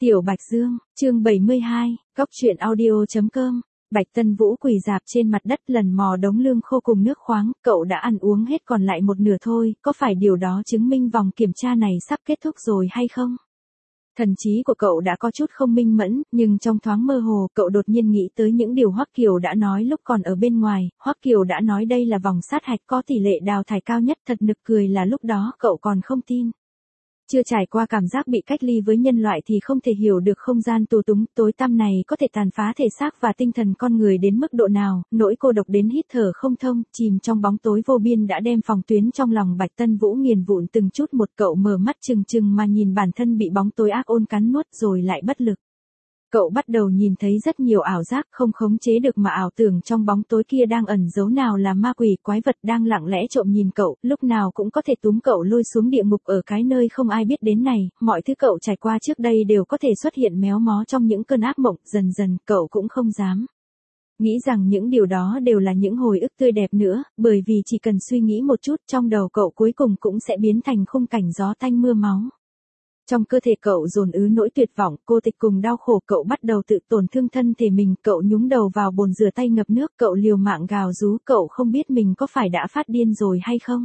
Tiểu Bạch Dương, chương 72, Góc truyện audio.com. Bạch Tân Vũ quỳ rạp trên mặt đất lần mò đống lương khô cùng nước khoáng, cậu đã ăn uống hết còn lại một nửa thôi, có phải điều đó chứng minh vòng kiểm tra này sắp kết thúc rồi hay không? Thần trí của cậu đã có chút không minh mẫn, nhưng trong thoáng mơ hồ, cậu đột nhiên nghĩ tới những điều Hoắc Kiều đã nói lúc còn ở bên ngoài. Hoắc Kiều đã nói đây là vòng sát hạch có tỷ lệ đào thải cao nhất, thật nực cười là lúc đó cậu còn không tin. Chưa trải qua cảm giác bị cách ly với nhân loại thì không thể hiểu được không gian tù túng tối tăm này có thể tàn phá thể xác và tinh thần con người đến mức độ nào, nỗi cô độc đến hít thở không thông, chìm trong bóng tối vô biên đã đem phòng tuyến trong lòng Bạch Tân Vũ nghiền vụn từng chút một. Cậu mở mắt trừng trừng mà nhìn bản thân bị bóng tối ác ôn cắn nuốt rồi lại bất lực. Cậu bắt đầu nhìn thấy rất nhiều ảo giác không khống chế được mà ảo tưởng trong bóng tối kia đang ẩn giấu nào là ma quỷ quái vật đang lặng lẽ trộm nhìn cậu, lúc nào cũng có thể túm cậu lôi xuống địa ngục ở cái nơi không ai biết đến này. Mọi thứ cậu trải qua trước đây đều có thể xuất hiện méo mó trong những cơn ác mộng, dần dần cậu cũng không dám nghĩ rằng những điều đó đều là những hồi ức tươi đẹp nữa, bởi vì chỉ cần suy nghĩ một chút trong đầu cậu cuối cùng cũng sẽ biến thành khung cảnh gió tanh mưa máu. Trong cơ thể cậu dồn ứ nỗi tuyệt vọng, cô tịch cùng đau khổ, cậu bắt đầu tự tổn thương thân thể mình, cậu nhúng đầu vào bồn rửa tay ngập nước, cậu liều mạng gào rú, cậu không biết mình có phải đã phát điên rồi hay không.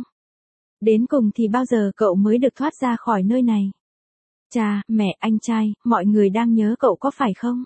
Đến cùng thì bao giờ cậu mới được thoát ra khỏi nơi này? Cha, mẹ, anh trai, mọi người đang nhớ cậu có phải không?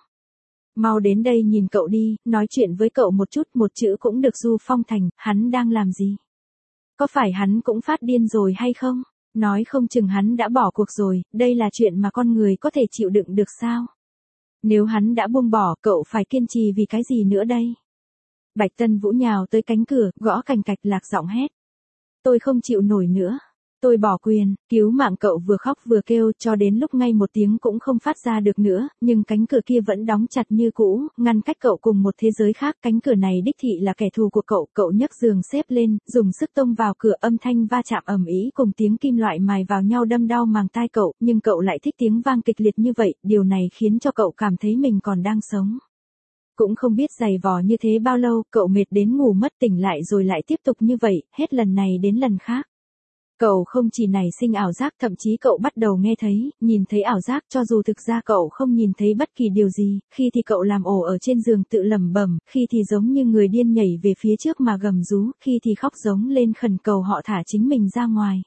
Mau đến đây nhìn cậu đi, nói chuyện với cậu một chút, một chữ cũng được. Du Phong Thành, hắn đang làm gì? Có phải hắn cũng phát điên rồi hay không? Nói không chừng hắn đã bỏ cuộc rồi, đây là chuyện mà con người có thể chịu đựng được sao? Nếu hắn đã buông bỏ, cậu phải kiên trì vì cái gì nữa đây? Bạch Tân Vũ nhào tới cánh cửa, gõ cành cạch, lạc giọng hét. Tôi không chịu nổi nữa. Tôi bỏ quyền, cứu mạng. Cậu vừa khóc vừa kêu cho đến lúc ngay một tiếng cũng không phát ra được nữa, nhưng cánh cửa kia vẫn đóng chặt như cũ, ngăn cách cậu cùng một thế giới khác. Cánh cửa này đích thị là kẻ thù của cậu. Cậu nhấc giường xếp lên, dùng sức tông vào cửa, âm thanh va chạm ầm ĩ cùng tiếng kim loại mài vào nhau đâm đau màng tai cậu, nhưng cậu lại thích tiếng vang kịch liệt như vậy, điều này khiến cho cậu cảm thấy mình còn đang sống. Cũng không biết giày vò như thế bao lâu, cậu mệt đến ngủ mất, tỉnh lại rồi lại tiếp tục như vậy, hết lần này đến lần khác. Cậu không chỉ nảy sinh ảo giác, thậm chí cậu bắt đầu nghe thấy, nhìn thấy ảo giác cho dù thực ra cậu không nhìn thấy bất kỳ điều gì, khi thì cậu làm ổ ở trên giường tự lẩm bẩm, khi thì giống như người điên nhảy về phía trước mà gầm rú, khi thì khóc giống lên khẩn cầu họ thả chính mình ra ngoài.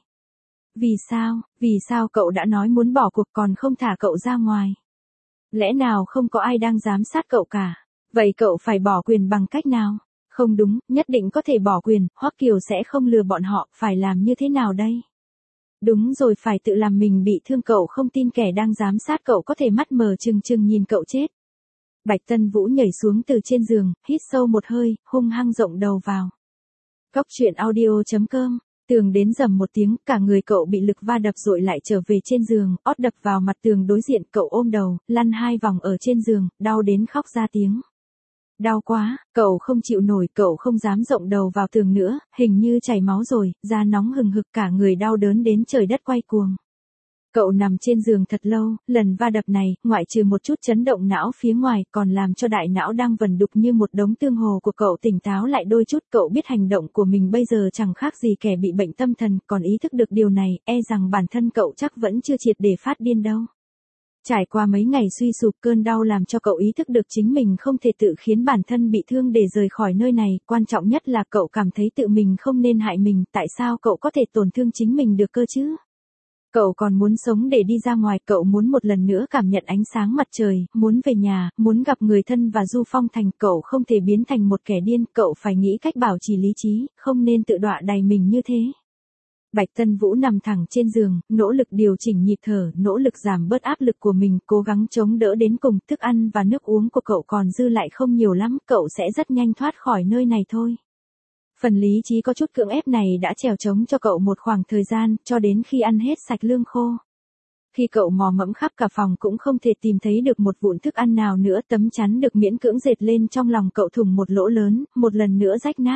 Vì sao cậu đã nói muốn bỏ cuộc còn không thả cậu ra ngoài? Lẽ nào không có ai đang giám sát cậu cả? Vậy cậu phải bỏ quyền bằng cách nào? Không đúng, nhất định có thể bỏ quyền, Hoắc Kiều sẽ không lừa bọn họ, phải làm như thế nào đây? Đúng rồi, phải tự làm mình bị thương. Cậu không tin kẻ đang giám sát cậu có thể mắt mờ trừng trừng nhìn cậu chết. Bạch Tân Vũ nhảy xuống từ trên giường, hít sâu một hơi, hung hăng rộng đầu vào. Góc truyện audio.com. Tường đến rầm một tiếng, cả người cậu bị lực va đập rồi lại trở về trên giường, ót đập vào mặt tường đối diện, cậu ôm đầu, lăn 2 vòng ở trên giường, đau đến khóc ra tiếng. Đau quá, cậu không chịu nổi, cậu không dám rộng đầu vào tường nữa, hình như chảy máu rồi, da nóng hừng hực, cả người đau đớn đến trời đất quay cuồng. Cậu nằm trên giường thật lâu, lần va đập này, ngoại trừ một chút chấn động não phía ngoài, còn làm cho đại não đang vần đục như một đống tương hồ của cậu tỉnh táo lại đôi chút. Cậu biết hành động của mình bây giờ chẳng khác gì kẻ bị bệnh tâm thần, còn ý thức được điều này, e rằng bản thân cậu chắc vẫn chưa triệt để phát điên đâu. Trải qua mấy ngày suy sụp, cơn đau làm cho cậu ý thức được chính mình không thể tự khiến bản thân bị thương để rời khỏi nơi này, quan trọng nhất là cậu cảm thấy tự mình không nên hại mình, tại sao cậu có thể tổn thương chính mình được cơ chứ? Cậu còn muốn sống để đi ra ngoài, cậu muốn một lần nữa cảm nhận ánh sáng mặt trời, muốn về nhà, muốn gặp người thân và Du Phong Thành, cậu không thể biến thành một kẻ điên, cậu phải nghĩ cách bảo trì lý trí, không nên tự đọa đày mình như thế. Bạch Tân Vũ nằm thẳng trên giường, nỗ lực điều chỉnh nhịp thở, nỗ lực giảm bớt áp lực của mình, cố gắng chống đỡ đến cùng. Thức ăn và nước uống của cậu còn dư lại không nhiều lắm, cậu sẽ rất nhanh thoát khỏi nơi này thôi. Phần lý trí có chút cưỡng ép này đã trèo trống cho cậu một khoảng thời gian, cho đến khi ăn hết sạch lương khô. Khi cậu mò mẫm khắp cả phòng cũng không thể tìm thấy được một vụn thức ăn nào nữa, tấm chắn được miễn cưỡng dệt lên trong lòng cậu thủng một lỗ lớn, một lần nữa rách nát.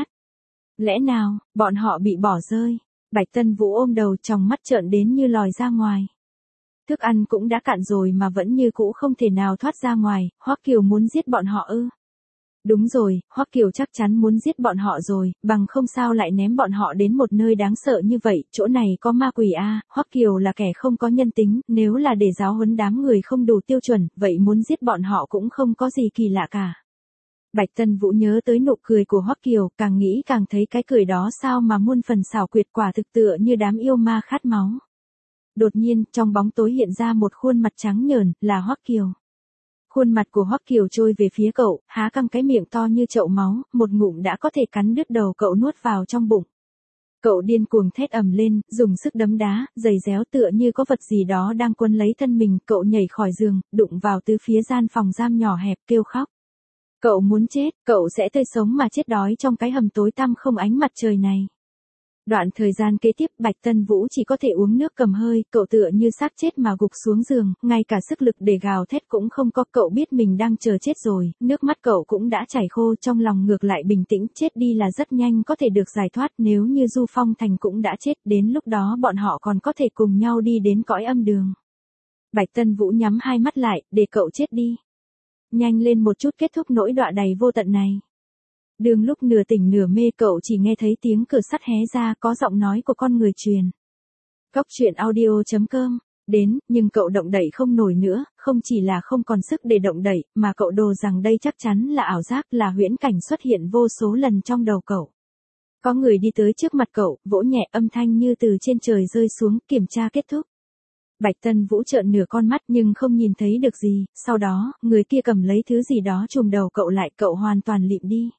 Lẽ nào, bọn họ bị bỏ rơi? Bạch Tân Vũ ôm đầu, tròng mắt trợn đến như lòi ra ngoài. Thức ăn cũng đã cạn rồi mà vẫn như cũ không thể nào thoát ra ngoài, Hoắc Kiều muốn giết bọn họ ư? Đúng rồi, Hoắc Kiều chắc chắn muốn giết bọn họ rồi, bằng không sao lại ném bọn họ đến một nơi đáng sợ như vậy, chỗ này có ma quỷ a, Hoắc Kiều là kẻ không có nhân tính, nếu là để giáo huấn đám người không đủ tiêu chuẩn, vậy muốn giết bọn họ cũng không có gì kỳ lạ cả. Bạch Tân Vũ nhớ tới nụ cười của Hoắc Kiều, càng nghĩ càng thấy cái cười đó sao mà muôn phần xảo quyệt, quả thực tựa như đám yêu ma khát máu. Đột nhiên, trong bóng tối hiện ra một khuôn mặt trắng nhờn, là Hoắc Kiều. Khuôn mặt của Hoắc Kiều trôi về phía cậu, há căng cái miệng to như chậu máu, một ngụm đã có thể cắn đứt đầu cậu nuốt vào trong bụng. Cậu điên cuồng thét ầm lên, dùng sức đấm đá, giày réo tựa như có vật gì đó đang quấn lấy thân mình, cậu nhảy khỏi giường, đụng vào từ phía gian phòng giam nhỏ hẹp, kêu khóc. Cậu muốn chết, cậu sẽ tươi sống mà chết đói trong cái hầm tối tăm không ánh mặt trời này. Đoạn thời gian kế tiếp Bạch Tân Vũ chỉ có thể uống nước cầm hơi, cậu tựa như xác chết mà gục xuống giường, ngay cả sức lực để gào thét cũng không có, cậu biết mình đang chờ chết rồi, nước mắt cậu cũng đã chảy khô, trong lòng ngược lại bình tĩnh, chết đi là rất nhanh có thể được giải thoát, nếu như Du Phong Thành cũng đã chết, đến lúc đó bọn họ còn có thể cùng nhau đi đến cõi âm đường. Bạch Tân Vũ nhắm hai mắt lại, để cậu chết đi. Nhanh lên một chút kết thúc nỗi đọa đầy vô tận này. Đường lúc nửa tỉnh nửa mê cậu chỉ nghe thấy tiếng cửa sắt hé ra, có giọng nói của con người truyền. Cóc truyện audio.com đến, nhưng cậu động đậy không nổi nữa, không chỉ là không còn sức để động đậy, mà cậu đồ rằng đây chắc chắn là ảo giác, là huyễn cảnh xuất hiện vô số lần trong đầu cậu. Có người đi tới trước mặt cậu, vỗ nhẹ, âm thanh như từ trên trời rơi xuống, kiểm tra kết thúc. Bạch Tân Vũ trợn nửa con mắt nhưng không nhìn thấy được gì, sau đó, người kia cầm lấy thứ gì đó trùm đầu cậu lại, cậu hoàn toàn lịm đi.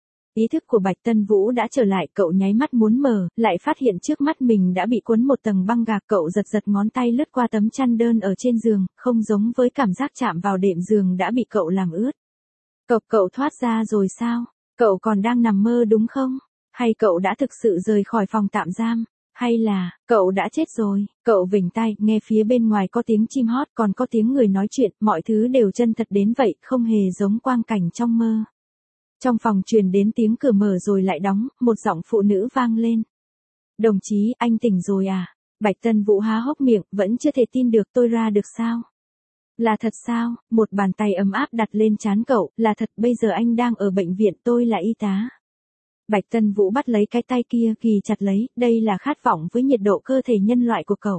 Ý thức của Bạch Tân Vũ đã trở lại, cậu nháy mắt muốn mở, lại phát hiện trước mắt mình đã bị cuốn một tầng băng gạc, cậu giật giật ngón tay lướt qua tấm chăn đơn ở trên giường, không giống với cảm giác chạm vào đệm giường đã bị cậu làm ướt. Cậu thoát ra rồi sao? Cậu còn đang nằm mơ đúng không? Hay cậu đã thực sự rời khỏi phòng tạm giam? Hay là, cậu đã chết rồi? Cậu vểnh tai, nghe phía bên ngoài có tiếng chim hót, còn có tiếng người nói chuyện, mọi thứ đều chân thật đến vậy, không hề giống quang cảnh trong mơ. Trong phòng truyền đến tiếng cửa mở rồi lại đóng, một giọng phụ nữ vang lên. Đồng chí, anh tỉnh rồi à? Bạch Tân Vũ há hốc miệng, vẫn chưa thể tin được, tôi ra được sao? Là thật sao? Một bàn tay ấm áp đặt lên trán cậu, là thật, bây giờ anh đang ở bệnh viện, tôi là y tá. Bạch Tân Vũ bắt lấy cái tay kia, ghì chặt lấy, đây là khát vọng với nhiệt độ cơ thể nhân loại của cậu.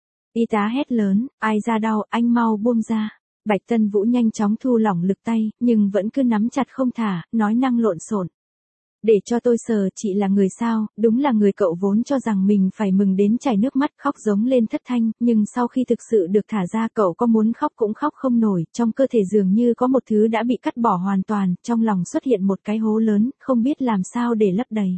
Y tá hét lớn, ai ra đau, anh mau buông ra. Bạch Tân Vũ nhanh chóng thu lỏng lực tay, nhưng vẫn cứ nắm chặt không thả, nói năng lộn xộn. Để cho tôi sờ, chị là người sao? Đúng là người, cậu vốn cho rằng mình phải mừng đến chảy nước mắt, khóc giống lên thất thanh, nhưng sau khi thực sự được thả ra, cậu có muốn khóc cũng khóc không nổi, trong cơ thể dường như có một thứ đã bị cắt bỏ hoàn toàn, trong lòng xuất hiện một cái hố lớn, không biết làm sao để lấp đầy.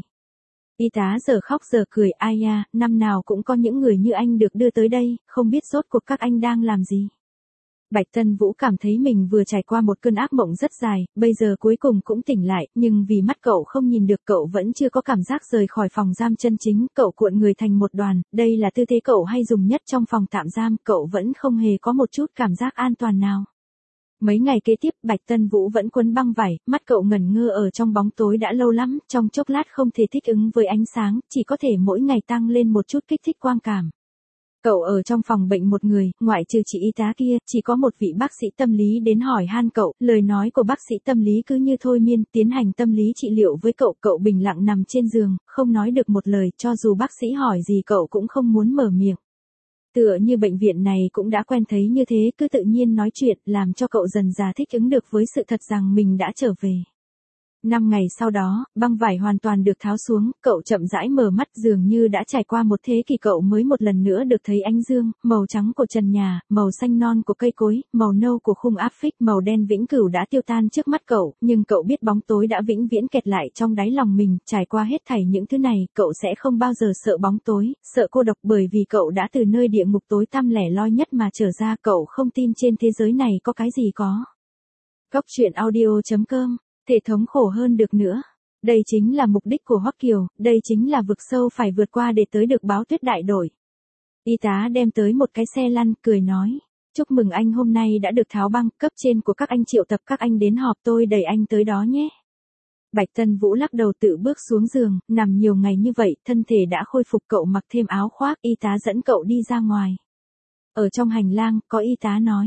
Y tá giờ khóc giờ cười, ai ya, năm nào cũng có những người như anh được đưa tới đây, không biết rốt cuộc các anh đang làm gì. Bạch Tân Vũ cảm thấy mình vừa trải qua một cơn ác mộng rất dài, bây giờ cuối cùng cũng tỉnh lại, nhưng vì mắt cậu không nhìn được, cậu vẫn chưa có cảm giác rời khỏi phòng giam chân chính, cậu cuộn người thành một đoàn, đây là tư thế cậu hay dùng nhất trong phòng tạm giam, cậu vẫn không hề có một chút cảm giác an toàn nào. Mấy ngày kế tiếp, Bạch Tân Vũ vẫn quấn băng vải, mắt cậu ngẩn ngơ ở trong bóng tối đã lâu lắm, trong chốc lát không thể thích ứng với ánh sáng, chỉ có thể mỗi ngày tăng lên một chút kích thích quang cảm. Cậu ở trong phòng bệnh một người, ngoại trừ chị y tá kia, chỉ có một vị bác sĩ tâm lý đến hỏi han cậu, lời nói của bác sĩ tâm lý cứ như thôi miên, tiến hành tâm lý trị liệu với cậu, cậu bình lặng nằm trên giường, không nói được một lời, cho dù bác sĩ hỏi gì cậu cũng không muốn mở miệng. Tựa như bệnh viện này cũng đã quen thấy như thế, cứ tự nhiên nói chuyện, làm cho cậu dần dà thích ứng được với sự thật rằng mình đã trở về. 5 ngày sau đó, băng vải hoàn toàn được tháo xuống, cậu chậm rãi mở mắt, dường như đã trải qua một thế kỷ, cậu mới một lần nữa được thấy ánh dương, màu trắng của trần nhà, màu xanh non của cây cối, màu nâu của khung áp phích, màu đen vĩnh cửu đã tiêu tan trước mắt cậu, nhưng cậu biết bóng tối đã vĩnh viễn kẹt lại trong đáy lòng mình, trải qua hết thảy những thứ này, cậu sẽ không bao giờ sợ bóng tối, sợ cô độc, bởi vì cậu đã từ nơi địa ngục tối tăm lẻ loi nhất mà trở ra, cậu không tin trên thế giới này có cái gì có. Cóc truyện audio.com thể thống khổ hơn được nữa. Đây chính là mục đích của Hoắc Kiều, đây chính là vực sâu phải vượt qua để tới được Báo Tuyết đại đội. Y tá đem tới một cái xe lăn, cười nói, chúc mừng anh hôm nay đã được tháo băng, cấp trên của các anh triệu tập các anh đến họp, tôi đẩy anh tới đó nhé. Bạch Tân Vũ lắc đầu tự bước xuống giường, nằm nhiều ngày như vậy, thân thể đã khôi phục, cậu mặc thêm áo khoác, y tá dẫn cậu đi ra ngoài. Ở trong hành lang, có y tá nói,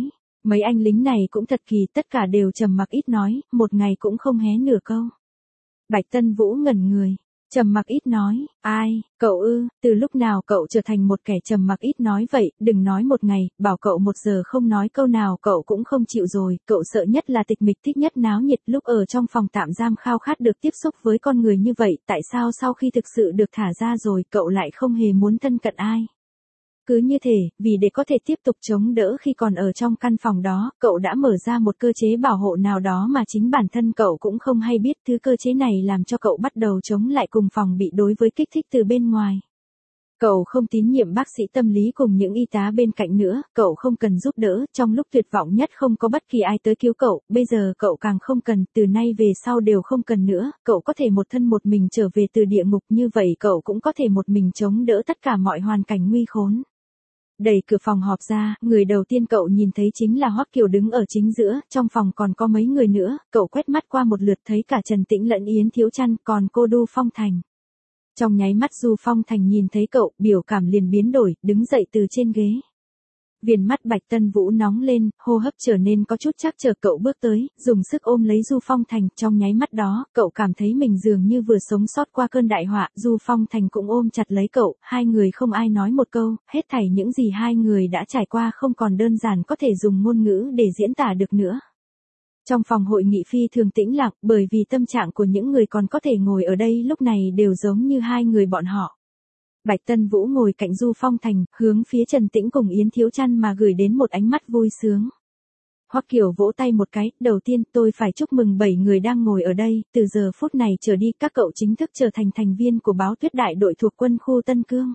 Mấy anh lính này cũng thật kỳ, tất cả đều trầm mặc ít nói, một ngày cũng không hé nửa câu. Bạch Tân Vũ ngẩn người, trầm mặc ít nói, ai, cậu ư, từ lúc nào cậu trở thành một kẻ trầm mặc ít nói vậy, đừng nói một ngày, bảo cậu 1 giờ không nói câu nào cậu cũng không chịu rồi, cậu sợ nhất là tịch mịch, thích nhất náo nhiệt, lúc ở trong phòng tạm giam khao khát được tiếp xúc với con người như vậy, tại sao sau khi thực sự được thả ra rồi, cậu lại không hề muốn thân cận ai? Cứ như thể, vì để có thể tiếp tục chống đỡ khi còn ở trong căn phòng đó, cậu đã mở ra một cơ chế bảo hộ nào đó mà chính bản thân cậu cũng không hay biết, thứ cơ chế này làm cho cậu bắt đầu chống lại cùng phòng bị đối với kích thích từ bên ngoài. Cậu không tín nhiệm bác sĩ tâm lý cùng những y tá bên cạnh nữa, cậu không cần giúp đỡ, trong lúc tuyệt vọng nhất không có bất kỳ ai tới cứu cậu, bây giờ cậu càng không cần, từ nay về sau đều không cần nữa, cậu có thể một thân một mình trở về từ địa ngục, như vậy cậu cũng có thể một mình chống đỡ tất cả mọi hoàn cảnh nguy khốn. Đẩy cửa phòng họp ra, người đầu tiên cậu nhìn thấy chính là Hoắc Kiều đứng ở chính giữa, trong phòng còn có mấy người nữa, cậu quét mắt qua một lượt thấy cả Trần Tĩnh lẫn Yến Thiếu Trăn, còn cô Du Phong Thành. Trong nháy mắt Du Phong Thành nhìn thấy cậu, biểu cảm liền biến đổi, đứng dậy từ trên ghế. Viền mắt Bạch Tân Vũ nóng lên, hô hấp trở nên có chút trắc trở, cậu bước tới, dùng sức ôm lấy Du Phong Thành, trong nháy mắt đó, cậu cảm thấy mình dường như vừa sống sót qua cơn đại họa, Du Phong Thành cũng ôm chặt lấy cậu, hai người không ai nói một câu, hết thảy những gì hai người đã trải qua không còn đơn giản có thể dùng ngôn ngữ để diễn tả được nữa. Trong phòng hội nghị phi thường tĩnh lặng, bởi vì tâm trạng của những người còn có thể ngồi ở đây lúc này đều giống như hai người bọn họ. Bạch Tân Vũ ngồi cạnh Du Phong Thành, hướng phía Trần Tĩnh cùng Yến Thiếu Trăn mà gửi đến một ánh mắt vui sướng. Hoắc Kiều vỗ tay một cái, đầu tiên tôi phải chúc mừng 7 người đang ngồi ở đây, từ giờ phút này trở đi các cậu chính thức trở thành thành viên của báo tuyết đại đội thuộc quân khu Tân Cương.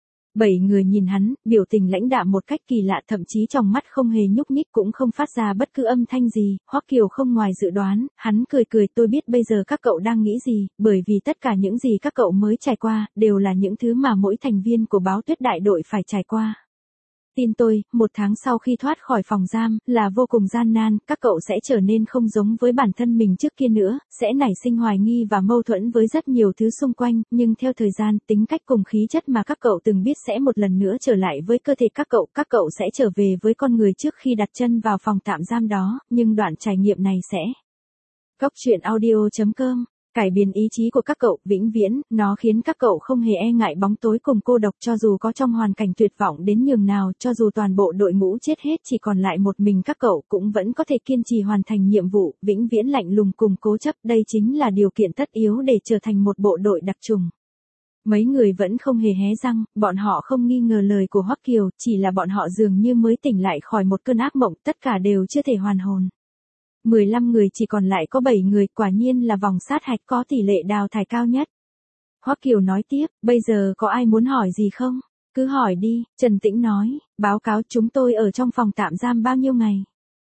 7 người nhìn hắn, biểu tình lãnh đạm một cách kỳ lạ, thậm chí trong mắt không hề nhúc nhích cũng không phát ra bất cứ âm thanh gì, Hoắc Kiều không ngoài dự đoán, hắn cười cười, tôi biết bây giờ các cậu đang nghĩ gì, bởi vì tất cả những gì các cậu mới trải qua, đều là những thứ mà mỗi thành viên của báo tuyết đại đội phải trải qua. Tin tôi, 1 tháng sau khi thoát khỏi phòng giam, là vô cùng gian nan, các cậu sẽ trở nên không giống với bản thân mình trước kia nữa, sẽ nảy sinh hoài nghi và mâu thuẫn với rất nhiều thứ xung quanh, nhưng theo thời gian, tính cách cùng khí chất mà các cậu từng biết sẽ một lần nữa trở lại với cơ thể các cậu sẽ trở về với con người trước khi đặt chân vào phòng tạm giam đó, nhưng đoạn trải nghiệm này sẽ... Góc truyện audio.com cải biến ý chí của các cậu, vĩnh viễn, nó khiến các cậu không hề e ngại bóng tối cùng cô độc, cho dù có trong hoàn cảnh tuyệt vọng đến nhường nào, cho dù toàn bộ đội ngũ chết hết chỉ còn lại một mình các cậu cũng vẫn có thể kiên trì hoàn thành nhiệm vụ, vĩnh viễn lạnh lùng cùng cố chấp, đây chính là điều kiện tất yếu để trở thành một bộ đội đặc trùng. Mấy người vẫn không hề hé răng, bọn họ không nghi ngờ lời của Hoắc Kiều, chỉ là bọn họ dường như mới tỉnh lại khỏi một cơn ác mộng, tất cả đều chưa thể hoàn hồn. 15 người chỉ còn lại có 7 người, quả nhiên là vòng sát hạch có tỷ lệ đào thải cao nhất. Hoắc Kiều nói tiếp, bây giờ có ai muốn hỏi gì không? Cứ hỏi đi, Trần Tĩnh nói, báo cáo chúng tôi ở trong phòng tạm giam bao nhiêu ngày?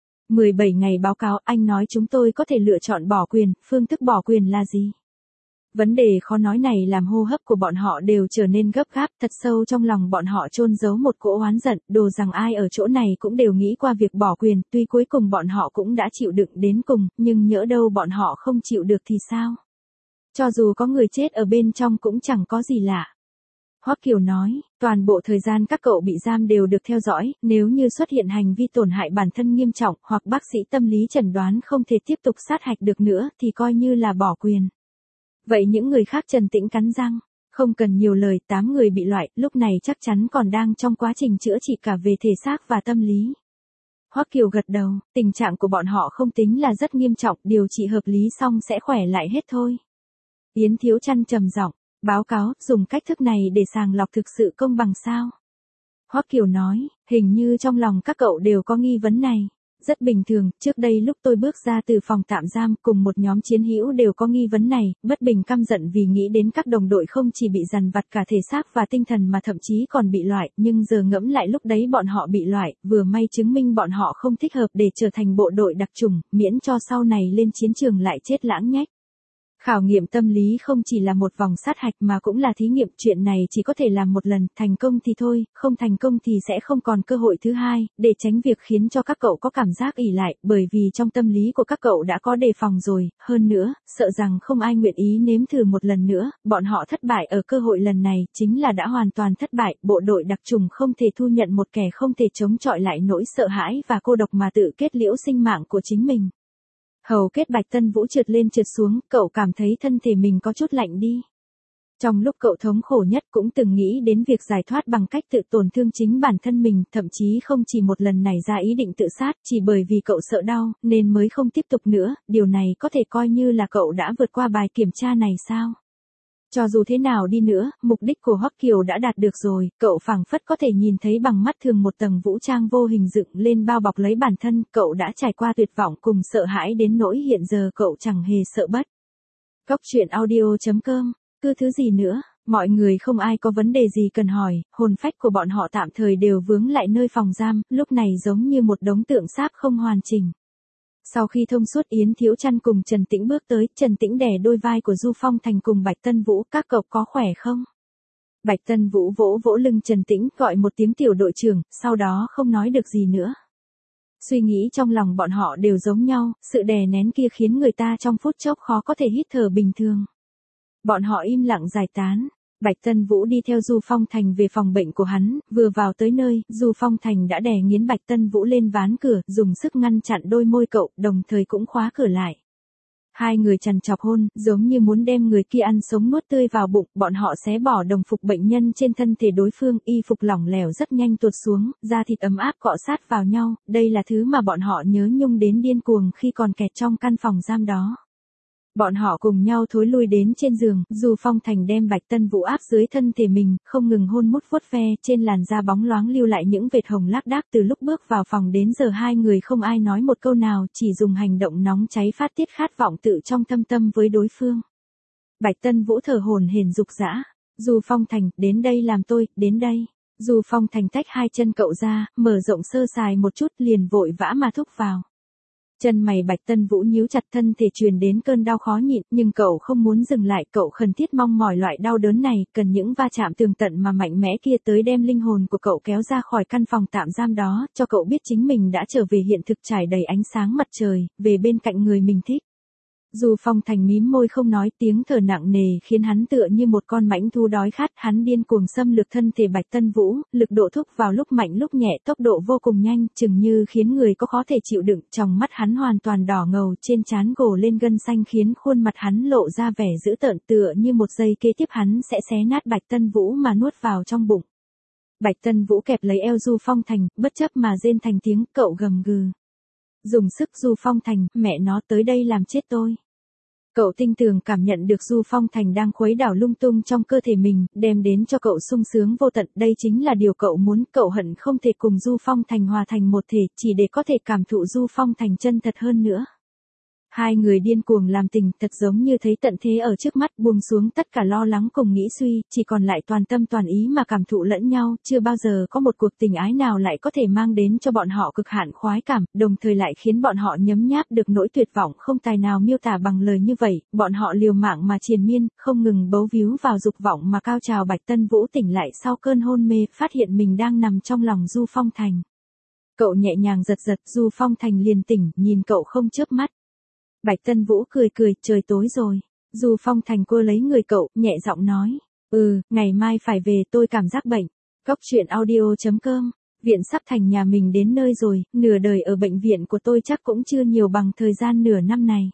17 ngày báo cáo, anh nói chúng tôi có thể lựa chọn bỏ quyền, phương thức bỏ quyền là gì? Vấn đề khó nói này làm hô hấp của bọn họ đều trở nên gấp gáp, thật sâu trong lòng bọn họ chôn giấu một cỗ oán giận, đồ rằng ai ở chỗ này cũng đều nghĩ qua việc bỏ quyền, tuy cuối cùng bọn họ cũng đã chịu đựng đến cùng, nhưng nhỡ đâu bọn họ không chịu được thì sao? Cho dù có người chết ở bên trong cũng chẳng có gì lạ. Hoắc Kiều nói, toàn bộ thời gian các cậu bị giam đều được theo dõi, nếu như xuất hiện hành vi tổn hại bản thân nghiêm trọng, hoặc bác sĩ tâm lý chẩn đoán không thể tiếp tục sát hạch được nữa, thì coi như là bỏ quyền. Vậy những người khác? Trần Tĩnh cắn răng, không cần nhiều lời, 8 người bị loại, lúc này chắc chắn còn đang trong quá trình chữa trị cả về thể xác và tâm lý. Hoắc Kiều gật đầu, tình trạng của bọn họ không tính là rất nghiêm trọng, điều trị hợp lý xong sẽ khỏe lại hết thôi. Yến Thiếu Trăn trầm giọng, báo cáo, dùng cách thức này để sàng lọc thực sự công bằng sao? Hoắc Kiều nói, hình như trong lòng các cậu đều có nghi vấn này. Rất bình thường, trước đây lúc tôi bước ra từ phòng tạm giam cùng một nhóm chiến hữu đều có nghi vấn này, bất bình căm giận vì nghĩ đến các đồng đội không chỉ bị dằn vặt cả thể xác và tinh thần mà thậm chí còn bị loại, nhưng giờ ngẫm lại lúc đấy bọn họ bị loại, vừa may chứng minh bọn họ không thích hợp để trở thành bộ đội đặc chủng, miễn cho sau này lên chiến trường lại chết lãng nhách. Khảo nghiệm tâm lý không chỉ là một vòng sát hạch mà cũng là thí nghiệm, chuyện này chỉ có thể làm một lần, thành công thì thôi, không thành công thì sẽ không còn cơ hội thứ hai, để tránh việc khiến cho các cậu có cảm giác ỷ lại, bởi vì trong tâm lý của các cậu đã có đề phòng rồi, hơn nữa, sợ rằng không ai nguyện ý nếm thử một lần nữa, bọn họ thất bại ở cơ hội lần này, chính là đã hoàn toàn thất bại, bộ đội đặc trùng không thể thu nhận một kẻ không thể chống chọi lại nỗi sợ hãi và cô độc mà tự kết liễu sinh mạng của chính mình. Hầu kết Bạch Tân Vũ trượt lên trượt xuống, cậu cảm thấy thân thể mình có chút lạnh đi. Trong lúc cậu thống khổ nhất cũng từng nghĩ đến việc giải thoát bằng cách tự tổn thương chính bản thân mình, thậm chí không chỉ một lần nảy ra ý định tự sát, chỉ bởi vì cậu sợ đau, nên mới không tiếp tục nữa, điều này có thể coi như là cậu đã vượt qua bài kiểm tra này sao? Cho dù thế nào đi nữa, mục đích của Hoắc Kiều đã đạt được rồi, cậu phảng phất có thể nhìn thấy bằng mắt thường một tầng vũ trang vô hình dựng lên bao bọc lấy bản thân, cậu đã trải qua tuyệt vọng cùng sợ hãi đến nỗi hiện giờ cậu chẳng hề sợ bất. Cóc truyện audio.com, cứ thứ gì nữa, mọi người không ai có vấn đề gì cần hỏi, hồn phách của bọn họ tạm thời đều vướng lại nơi phòng giam, lúc này giống như một đống tượng sáp không hoàn chỉnh. Sau khi thông suốt, Yến Thiếu Chăn cùng Trần Tĩnh bước tới, Trần Tĩnh đè đôi vai của Du Phong Thành cùng Bạch Tân Vũ, các cậu có khỏe không? Bạch Tân Vũ vỗ vỗ lưng Trần Tĩnh, gọi một tiếng tiểu đội trưởng, sau đó không nói được gì nữa. Suy nghĩ trong lòng bọn họ đều giống nhau, sự đè nén kia khiến người ta trong phút chốc khó có thể hít thở bình thường. Bọn họ im lặng giải tán. Bạch Tân Vũ đi theo Du Phong Thành về phòng bệnh của hắn, vừa vào tới nơi, Du Phong Thành đã đè nghiến Bạch Tân Vũ lên ván cửa, dùng sức ngăn chặn đôi môi cậu, đồng thời cũng khóa cửa lại. Hai người trằn trọc hôn, giống như muốn đem người kia ăn sống nuốt tươi vào bụng, bọn họ xé bỏ đồng phục bệnh nhân trên thân thể đối phương, y phục lỏng lẻo rất nhanh tuột xuống, da thịt ấm áp cọ sát vào nhau, đây là thứ mà bọn họ nhớ nhung đến điên cuồng khi còn kẹt trong căn phòng giam đó. Bọn họ cùng nhau thối lui đến trên giường, Du Phong Thành đem Bạch Tân Vũ áp dưới thân thể mình, không ngừng hôn mút vuốt ve, trên làn da bóng loáng lưu lại những vệt hồng lác đác. Từ lúc bước vào phòng đến giờ hai người không ai nói một câu nào, chỉ dùng hành động nóng cháy phát tiết khát vọng tự trong thâm tâm với đối phương. Bạch Tân Vũ thở hổn hển rục rã, Du Phong Thành, đến đây làm tôi, đến đây. Du Phong Thành tách hai chân cậu ra, mở rộng sơ sài một chút, liền vội vã mà thúc vào. Chân mày Bạch Tân Vũ nhíu chặt, thân thể truyền đến cơn đau khó nhịn, nhưng cậu không muốn dừng lại, cậu khẩn thiết mong mỏi loại đau đớn này, cần những va chạm tường tận mà mạnh mẽ kia tới đem linh hồn của cậu kéo ra khỏi căn phòng tạm giam đó, cho cậu biết chính mình đã trở về hiện thực trải đầy ánh sáng mặt trời, về bên cạnh người mình thích. Du Phong Thành mím môi không nói, tiếng thở nặng nề khiến hắn tựa như một con mãnh thú đói khát, hắn điên cuồng xâm lược thân thể Bạch Tân Vũ, lực độ thúc vào lúc mạnh lúc nhẹ, tốc độ vô cùng nhanh, chừng như khiến người có khó thể chịu đựng, trong mắt hắn hoàn toàn đỏ ngầu, trên trán gồ lên gân xanh khiến khuôn mặt hắn lộ ra vẻ dữ tợn, tựa như một giây kế tiếp hắn sẽ xé nát Bạch Tân Vũ mà nuốt vào trong bụng. Bạch Tân Vũ kẹp lấy eo Du Phong Thành, bất chấp mà rên thành tiếng, cậu gầm gừ. Dùng sức. Du Phong Thành, mẹ nó, tới đây làm chết tôi. Cậu tinh tường cảm nhận được Du Phong Thành đang khuấy đảo lung tung trong cơ thể mình, đem đến cho cậu sung sướng vô tận, đây chính là điều cậu muốn, cậu hận không thể cùng Du Phong Thành hòa thành một thể, chỉ để có thể cảm thụ Du Phong Thành chân thật hơn nữa. Hai người điên cuồng làm tình, thật giống như thấy tận thế ở trước mắt, buông xuống tất cả lo lắng cùng nghĩ suy, chỉ còn lại toàn tâm toàn ý mà cảm thụ lẫn nhau, chưa bao giờ có một cuộc tình ái nào lại có thể mang đến cho bọn họ cực hạn khoái cảm, đồng thời lại khiến bọn họ nhấm nháp được nỗi tuyệt vọng không tài nào miêu tả bằng lời như vậy, bọn họ liều mạng mà triền miên, không ngừng bấu víu vào dục vọng mà cao trào. Bạch Tân Vũ tỉnh lại sau cơn hôn mê, phát hiện mình đang nằm trong lòng Du Phong Thành. Cậu nhẹ nhàng giật giật, Du Phong Thành liền tỉnh, nhìn cậu không chớp mắt. Bạch Tân Vũ cười cười, trời tối rồi. Du Phong Thành cô lấy người cậu, nhẹ giọng nói. Ngày mai phải về, tôi cảm giác bệnh. Cóc truyện audio.com, viện sắp thành nhà mình đến nơi rồi, nửa đời ở bệnh viện của tôi chắc cũng chưa nhiều bằng thời gian nửa năm này.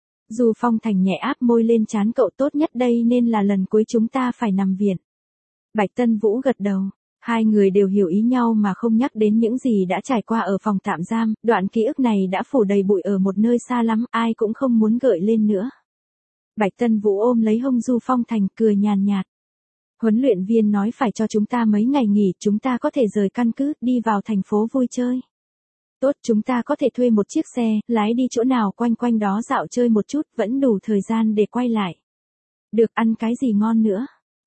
Du Phong Thành nhẹ áp môi lên trán cậu, tốt nhất đây nên là lần cuối chúng ta phải nằm viện. Bạch Tân Vũ gật đầu. Hai người đều hiểu ý nhau mà không nhắc đến những gì đã trải qua ở phòng tạm giam, đoạn ký ức này đã phủ đầy bụi ở một nơi xa lắm, ai cũng không muốn gợi lên nữa. Bạch Tân Vũ ôm lấy hông Du Phong Thành, cười nhàn nhạt. Huấn luyện viên nói phải cho chúng ta mấy ngày nghỉ, chúng ta có thể rời căn cứ, đi vào thành phố vui chơi. Tốt, chúng ta có thể thuê một chiếc xe, lái đi chỗ nào quanh quanh đó dạo chơi một chút, vẫn đủ thời gian để quay lại. Được, ăn cái gì ngon nữa?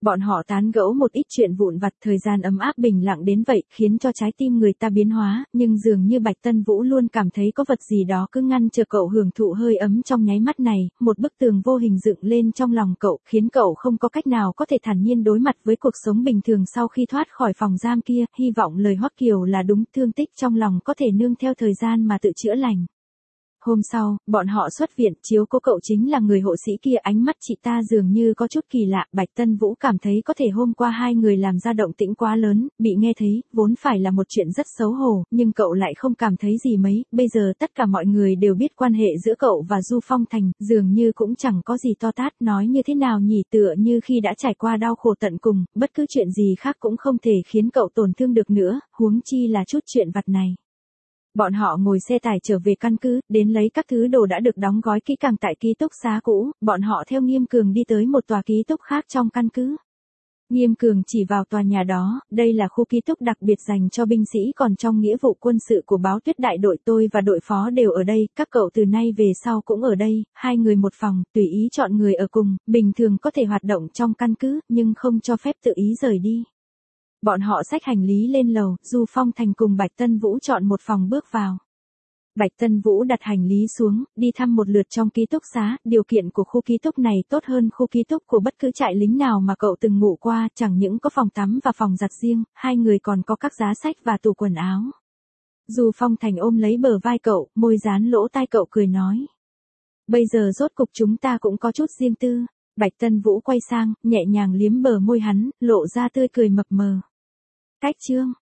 Bọn họ tán gẫu một ít chuyện vụn vặt, thời gian ấm áp bình lặng đến vậy, khiến cho trái tim người ta biến hóa, nhưng dường như Bạch Tân Vũ luôn cảm thấy có vật gì đó cứ ngăn chờ cậu hưởng thụ hơi ấm trong nháy mắt này, một bức tường vô hình dựng lên trong lòng cậu, khiến cậu không có cách nào có thể thản nhiên đối mặt với cuộc sống bình thường sau khi thoát khỏi phòng giam kia, hy vọng lời Hoắc Kiều là đúng, thương tích trong lòng có thể nương theo thời gian mà tự chữa lành. Hôm sau, bọn họ xuất viện, chiếu cố cậu chính là người hộ sĩ kia, ánh mắt chị ta dường như có chút kỳ lạ, Bạch Tân Vũ cảm thấy có thể hôm qua hai người làm ra động tĩnh quá lớn, bị nghe thấy, vốn phải là một chuyện rất xấu hổ, nhưng cậu lại không cảm thấy gì mấy, bây giờ tất cả mọi người đều biết quan hệ giữa cậu và Du Phong Thành, dường như cũng chẳng có gì to tát, nói như thế nào nhỉ, tựa như khi đã trải qua đau khổ tận cùng, bất cứ chuyện gì khác cũng không thể khiến cậu tổn thương được nữa, huống chi là chút chuyện vặt này. Bọn họ ngồi xe tải trở về căn cứ, đến lấy các thứ đồ đã được đóng gói kỹ càng tại ký túc xá cũ, bọn họ theo Nghiêm Cường đi tới một tòa ký túc khác trong căn cứ. Nghiêm Cường chỉ vào tòa nhà đó, đây là khu ký túc đặc biệt dành cho binh sĩ còn trong nghĩa vụ quân sự của báo Tuyết đại đội, tôi và đội phó đều ở đây, các cậu từ nay về sau cũng ở đây, hai người một phòng, tùy ý chọn người ở cùng, bình thường có thể hoạt động trong căn cứ, nhưng không cho phép tự ý rời đi. Bọn họ xách hành lý lên lầu, Du Phong Thành cùng Bạch Tân Vũ chọn một phòng bước vào. Bạch Tân Vũ đặt hành lý xuống, đi thăm một lượt trong ký túc xá, điều kiện của khu ký túc này tốt hơn khu ký túc của bất cứ trại lính nào mà cậu từng ngủ qua, chẳng những có phòng tắm và phòng giặt riêng, hai người còn có các giá sách và tủ quần áo. Du Phong Thành ôm lấy bờ vai cậu, môi dán lỗ tai cậu cười nói. Bây giờ rốt cục chúng ta cũng có chút riêng tư. Bạch Tân Vũ quay sang, nhẹ nhàng liếm bờ môi hắn, lộ ra tươi cười mập mờ. Cách chương